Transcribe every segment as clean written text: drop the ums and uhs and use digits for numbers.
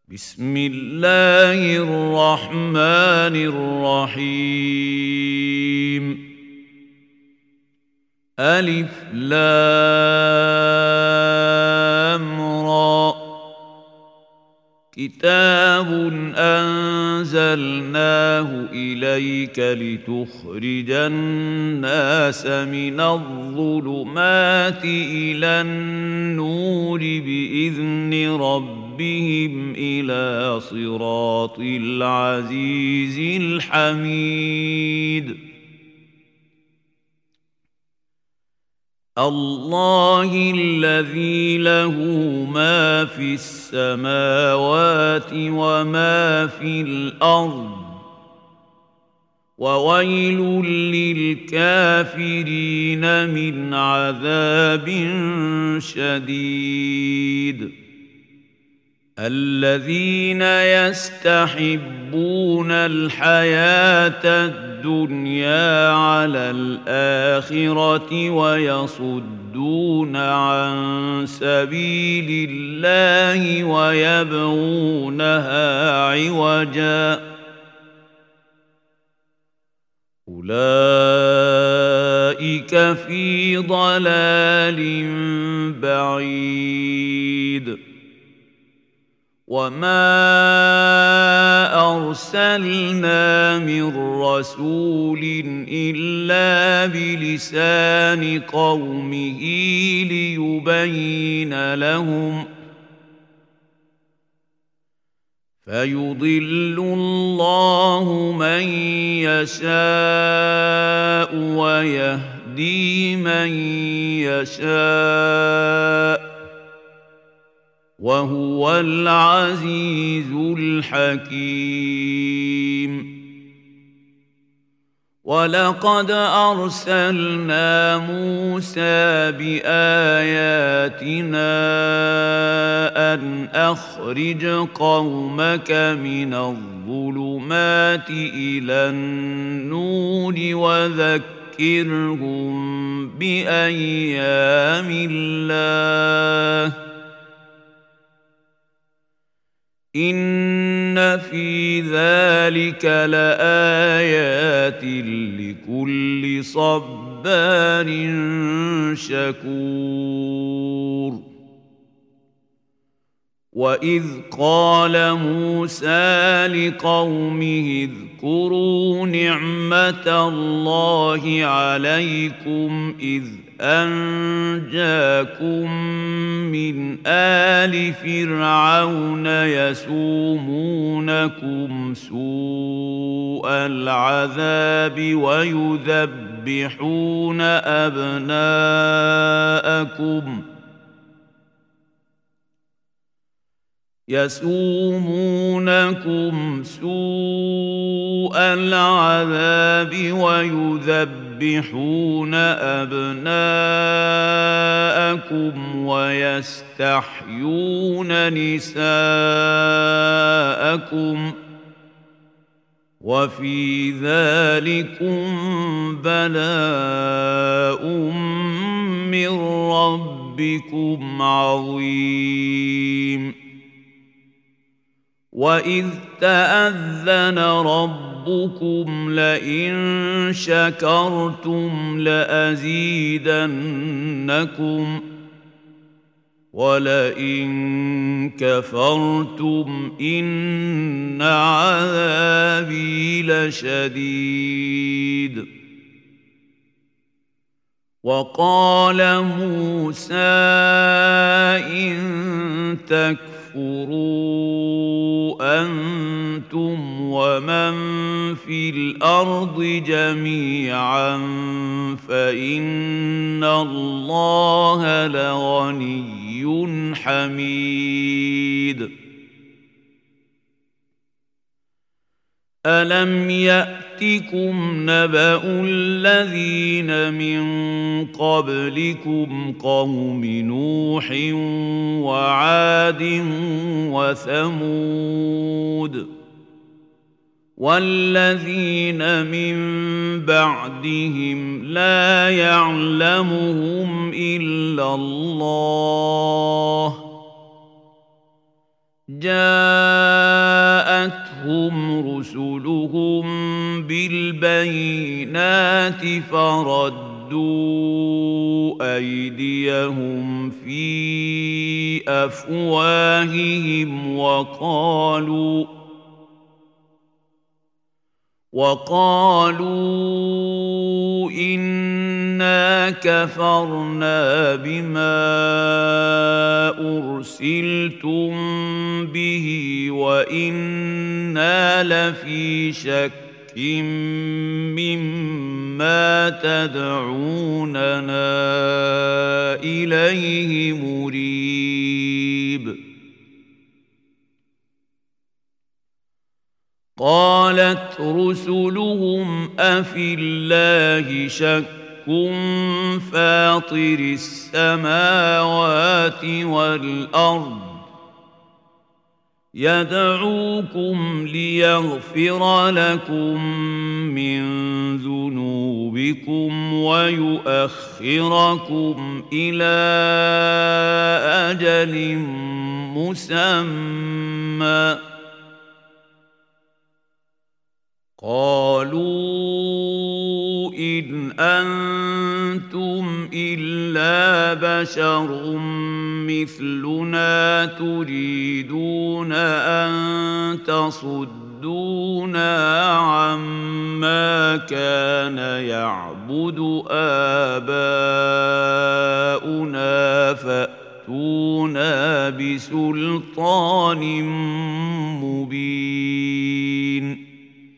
بسم الله الرحمن الرحيم. ألف لام را. كتاب أنزلناه إليك لتخرج الناس من الظلمات إلى النور بإذن ربهم إلى صراط العزيز الحميد. الله الذي له ما في السماوات وما في الأرض وويل للكافرين من عذاب شديد. الذين يستحبون الحياة الدنيا على الآخرة ويصدون عن سبيل الله ويبغونها عوجا أولئك في ضلال بعيد. وما أرسلنا من رسول إلا بلسان قومه ليبين لهم فيضل الله من يشاء ويهدي من يشاء وهو العزيز الحكيم. ولقد أرسلنا موسى بآياتنا أن أخرج قومك من الظلمات إلى النور وذكرهم بأيام الله إن في ذلك لآيات لكل صبار شكور. وإذ قال موسى لقومه اذكروا نعمة الله عليكم إذ أنجاكم من آل فرعون يسومونكم سوء العذاب ويذبحون أبناءكم ويستحيون نساءكم وفي ذلكم بلاء من ربكم عظيم. وإذ تأذن ربكم لئن شكرتم لأزيدنكم ولئن كفرتم إن عذابي لشديد. وقال موسى إن تكفروا أنتم ومن في الأرض جميعا فإن الله لغني حميد. ألم يأتكم نبأ الذين من قبلكم قوم نوح وعاد وثمود والذين من بعدهم لا يعلمهم إلا الله جاءهم جاءتهم رسلهم بالبينات فردوا أيديهم في أفواههم وقالوا إنا كفرنا بما أرسلتم به وإنا لفي شك مما تدعوننا إليه مريب قالت رسلهم أفي الله شك فاطر السماوات والأرض يدعوكم ليغفر لكم من ذنوبكم ويؤخركم إلى أجل مسمى قالوا إن أنتم إلا بشر مثلنا تريدون أن تصدونا عما كان يعبد آباؤنا فأتونا بسلطان مبين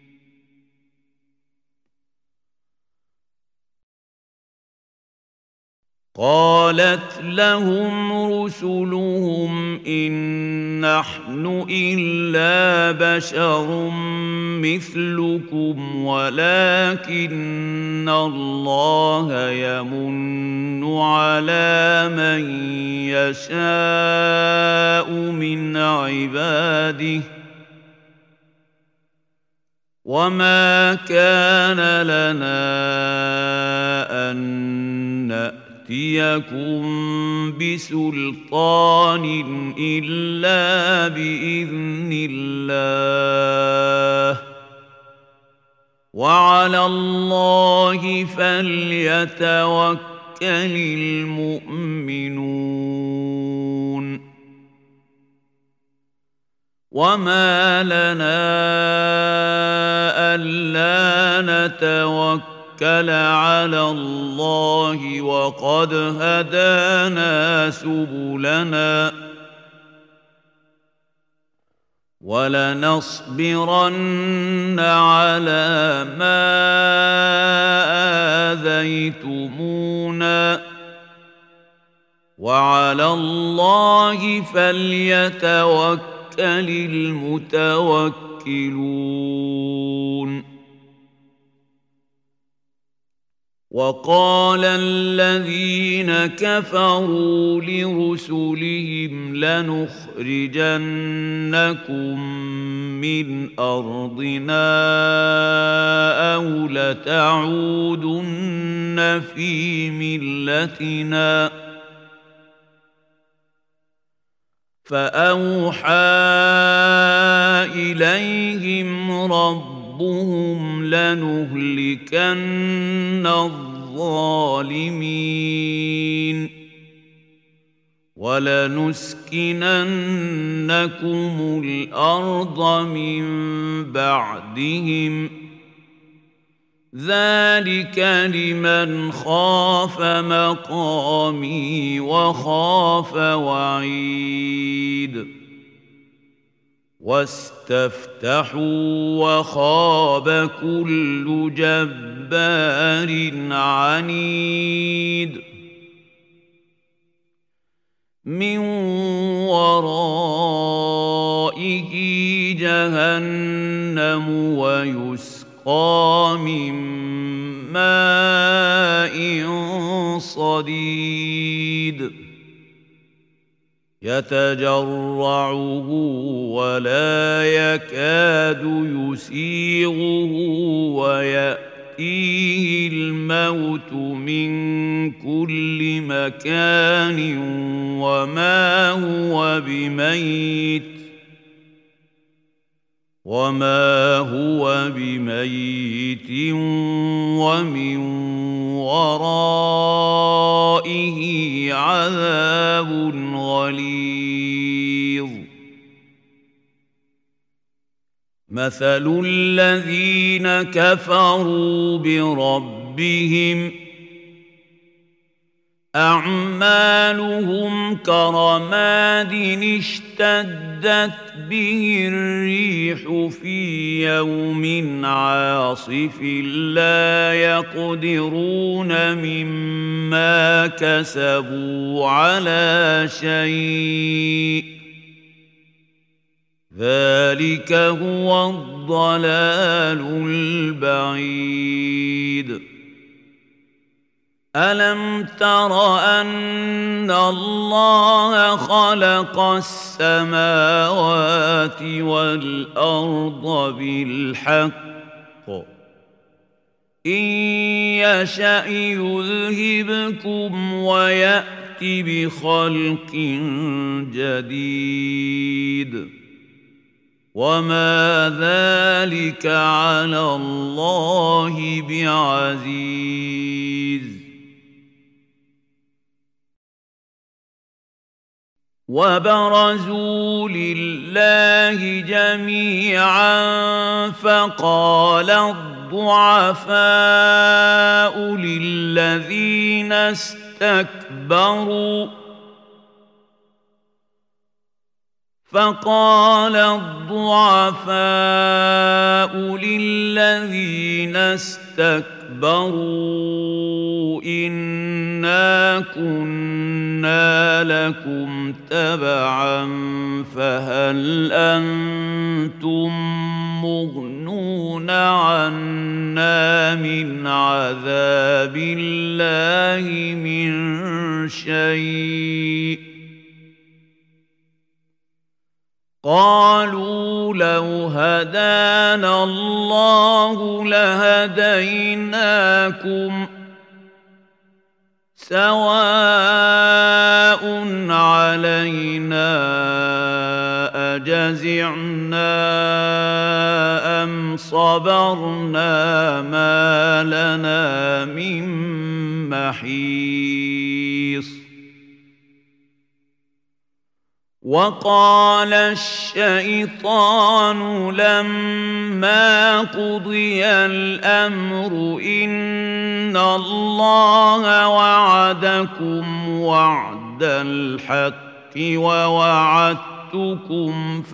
قالت لهم رسلهم إن نحن إلا بشر مثلكم ولكن الله يمن على من يشاء من عباده وما كان لنا أن نأتيكم بسلطان إلا بإذن الله وعلى الله فليتوكل المؤمنون وما لنا ألا نتوكل على الله وقد هدانا سبلنا ولنصبرن على ما آذيتمونا وعلى الله فليتوكل المتوكلون وقال الذين كفروا لرسلهم لنخرجنكم من أرضنا أو لتعودن في ملتنا فأوحى إليهم ربهم لنهلكن الظالمين ولنسكننكم الأرض من بعدهم ذلك لمن خاف مقامي وخاف وعيد واستفتحوا وخاب كل جبار عنيد من ورائه جهنم ويسقى من ماء صديد يتجرعه ولا يكاد يسيغه ويأتيه الموت من كل مكان وما هو بميت وما هو بميت ومن ورائه عذاب غليظ مثل الذين كفروا بربهم أعمالهم كرماد اشتدت به الريح في يوم عاصف لا يقدرون مما كسبوا على شيء ذلك هو الضلال البعيد ألم تر أن الله خلق السماوات والأرض بالحق إن يشأ يذهبكم ويأت بخلق جديد وما ذلك على الله بعزيز وبرزوا لله جميعا فقال الضعفاء للذين استكبروا إنا كنا لكم تبعا فهل أنتم مغنون عنا من عذاب الله من شيء قالوا لو هدانا الله لهديناكم سواء علينا أجزعنا أم صبرنا ما لنا من محيص وقال الشيطان لما قضي الأمر إن الله وعدكم وعد الحق ووعدتكم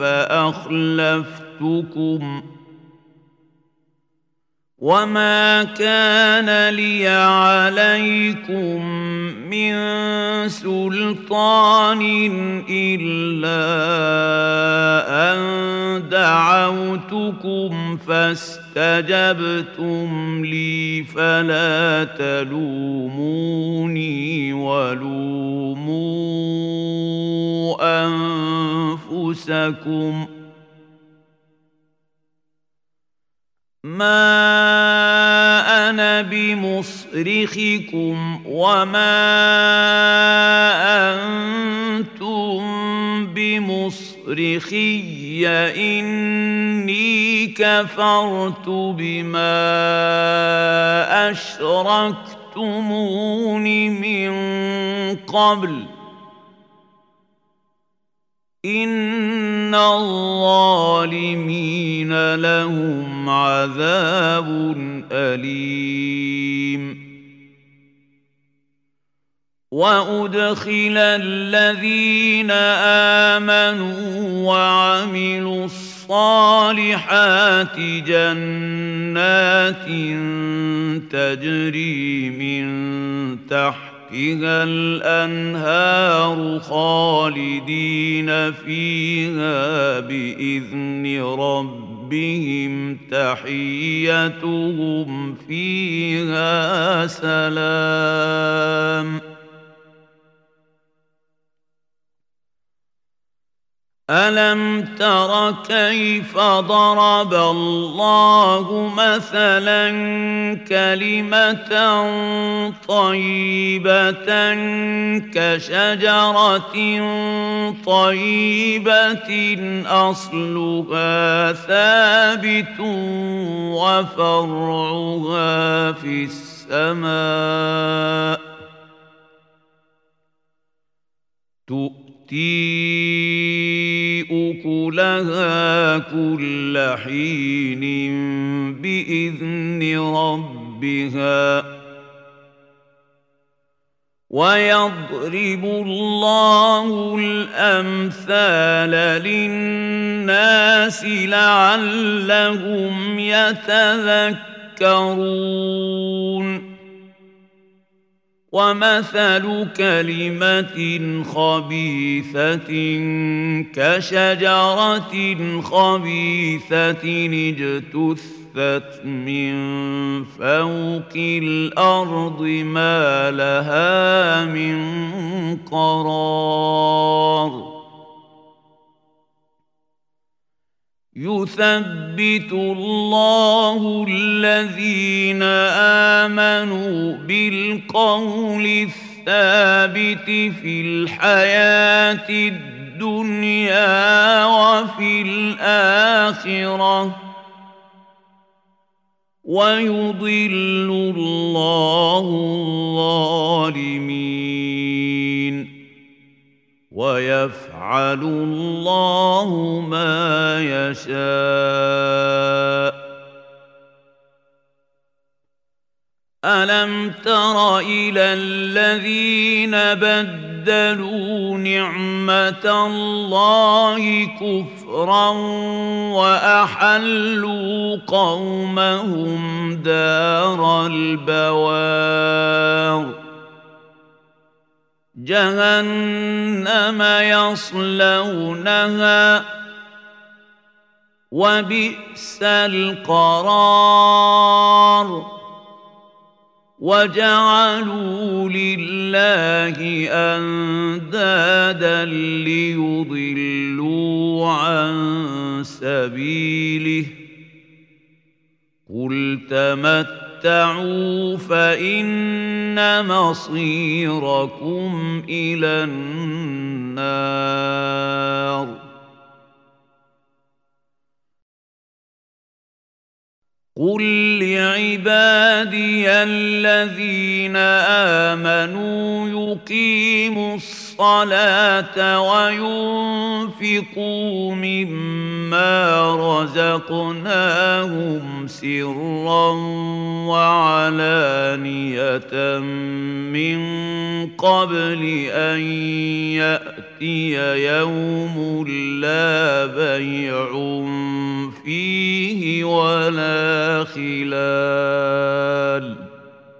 فأخلفتكم وما كان لي عليكم من سلطان إلا أن دعوتكم فاستجبتم لي فلا تلوموني ولوموا أنفسكم ما أنا بمصرخكم وما أنتم بمصرخي إني كفرت بما أشركتمون من قبل إن الظالمين لهم عذاب أليم وأدخل الذين آمنوا وعملوا الصالحات جنات تجري من تحتها الأنهار خالدين فيها بإذن ربهم تحيتهم فيها سلام ألم تر كيف ضرب الله مثلا كلمة طيبة كشجرة طيبة أصلها ثابت وفرعها في السماء تؤتي أكلها كل حين بإذن ربها ويضرب الله الأمثال للناس لعلهم يتذكرون ومثل كلمة خبيثة كشجرة خبيثة اجتثت من فوق الأرض ما لها من قرار يثبت الله الذين آمنوا بالقول الثابت في الحياة الدنيا وفي الآخرة ويضل الله الظالمين ويفعل الله ما يشاء ألم تر إلى الذين بدلوا نعمة الله كفرا وأحلوا قومهم دار البوار جهنم يصلونها وبئس القرار وجعلوا لله أندادا ليضلوا عن سبيله قل تمتعوا فإن مصيركم إلى النار قل لعبادي الذين آمنوا يقيموا الصلاة وينفقوا مما رزقناهم سرا وعلانية من قبل أن يأتي يوم لا بيع فيه ولا خلال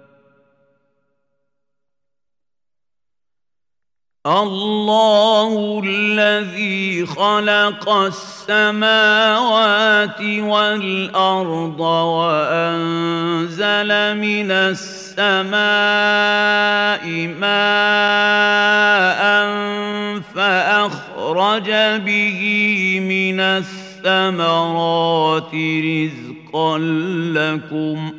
الله الذي خلق السماوات والأرض وأنزل من السماء ماء فأخرج به من الثمرات رزقا لكم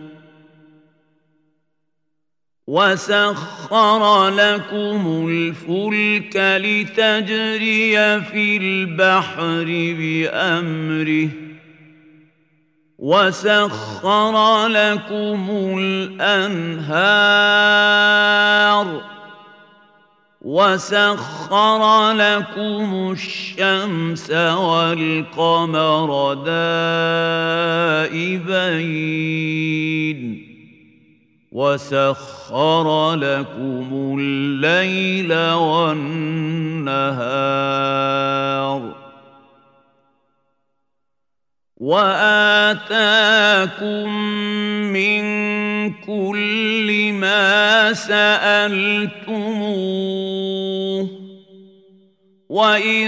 وسخر لكم الفلك لتجري في البحر بأمره وسخر لكم الأنهار وسخر لكم الشمس والقمر دائبين وسخر لكم الليل والنهار وآتاكم من كل ما سألتموه وإن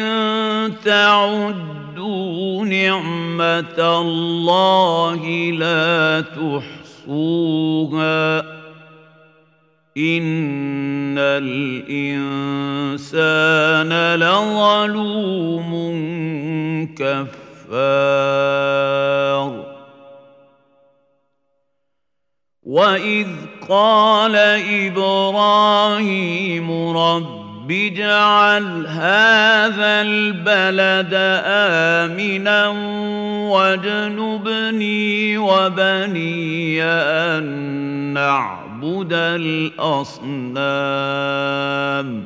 تعدوا نعمة الله لا تحصوها إن الإنسان لظلوم كفار وإذ قال إبراهيم رب اجعل هذا البلد آمنا واجنبني وبني أن نعبد الأصنام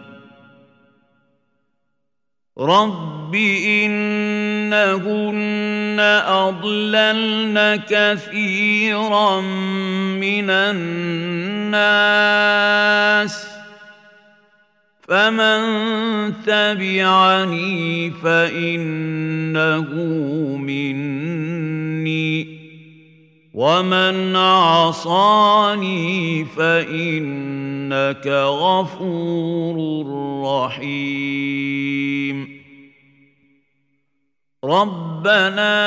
رب إنهن أضللن كثيرا من الناس فمن تبعني فإنه مني ومن عصاني فإنك غفور رحيم ربنا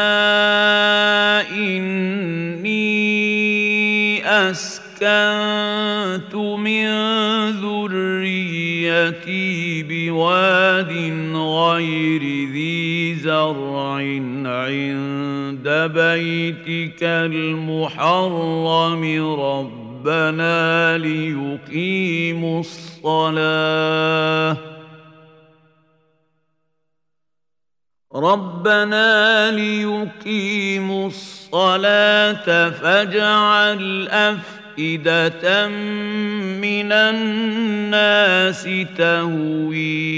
إني أسكنت من ذريتي بواد غير ذي زرع عند بيتك المحرم ربنا ليقيموا الصلاة فاجعل أفئدة من الناس تهوي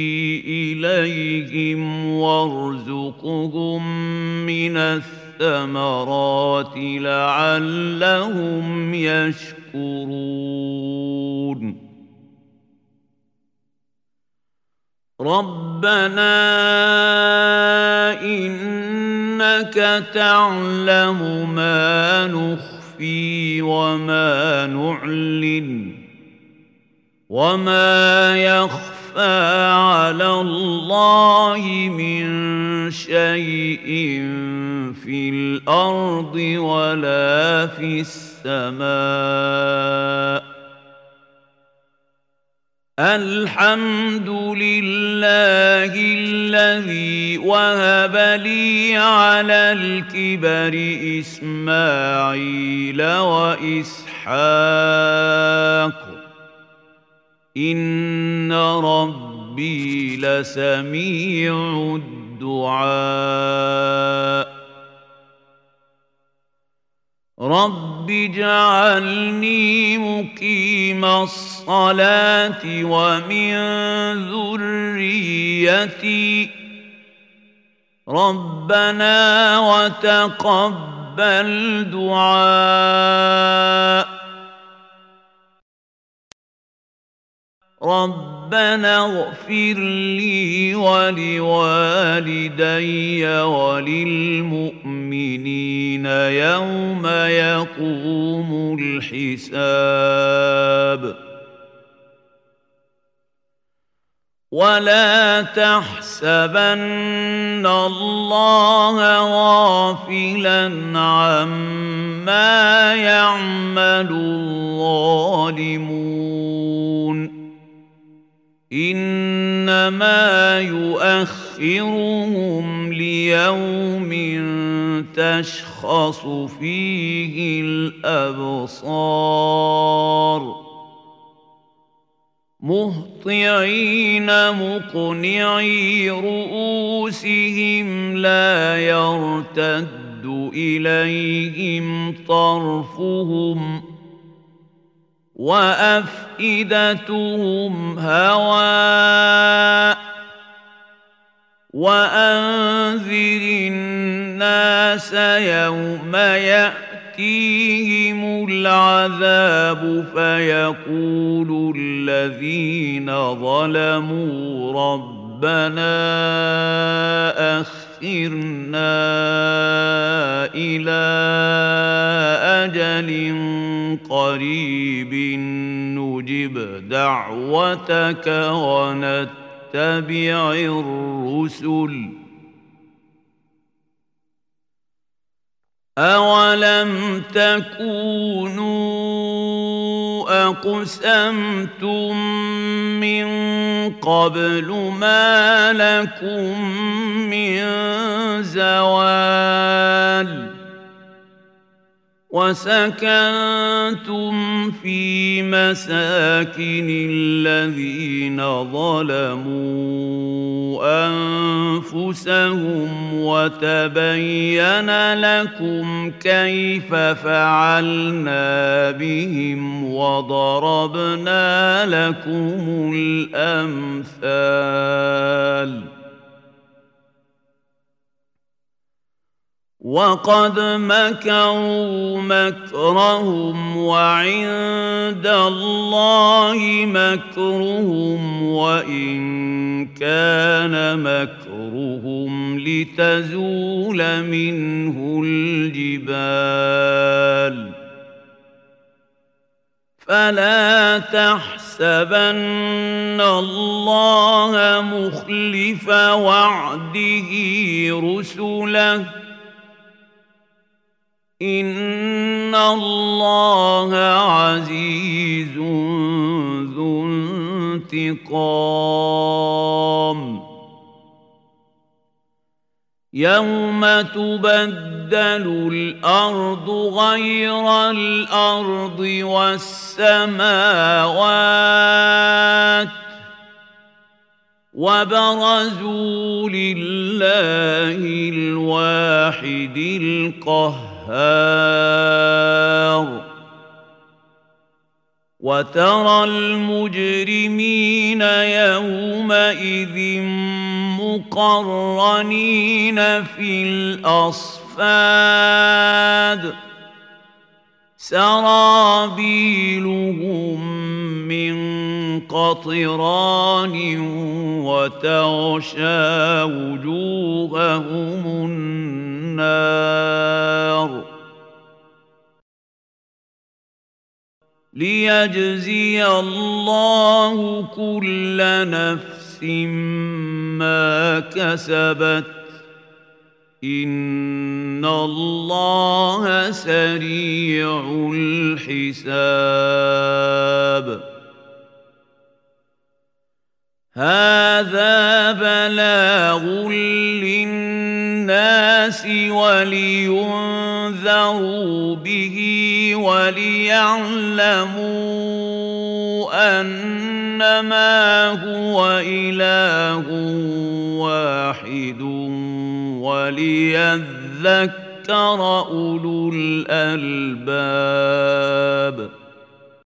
إليهم وارزقهم من الثمرات لعلهم يشكرون ربنا إنك تعلم ما نخفي وما نعلن وما يخفى على الله من شيء في الأرض ولا في السماء الحمد لله الذي وهب لي على الكبر إسماعيل وإسحاق إن ربي لسميع الدعاء رب اجعلني مقيم الصلاة ومن ذريتي ربنا وتقبل دعاء ربنا اغفر لي ولوالدي وللمؤمنين يوم يقوم الحساب ولا تحسبن الله غافلا عما يعمل الظالمون إنما يؤخرهم ليوم تشخص فيه الأبصار مهطعين مقنعي رؤوسهم لا يرتد إليهم طرفهم وأفئدتهم هواء وأنذر الناس يوم يأتيهم العذاب فيقول الذين ظلموا ربنا أخرنا إلى أجل قريب نجب دعوتك ونتبع الرسل أولم تكونوا أقسمتم من قبل ما لكم من زوال وسكنتم في مساكن الذين ظلموا أنفسهم وتبين لكم كيف فعلنا بهم وضربنا لكم الأمثال وقد مكروا مكرهم وعند الله مكرهم وإن كان مكرهم لتزول منه الجبال فلا تحسبن الله مخلف وعده رسله إن الله عزيز ذو انتقام يوم تبدل الأرض غير الأرض والسماوات وبرزوا لله الواحد القهار وترى المجرمين يومئذ مقرنين في الأصفاد سرابيلهم من قطران وتغشى وجوههم النار ليجزي الله كل نفس ما كسبت إن الله سريع الحساب هذا بلاغ للناس ولينذروا به وليعلموا أنما هو إله واحد وليذكر أولو الألباب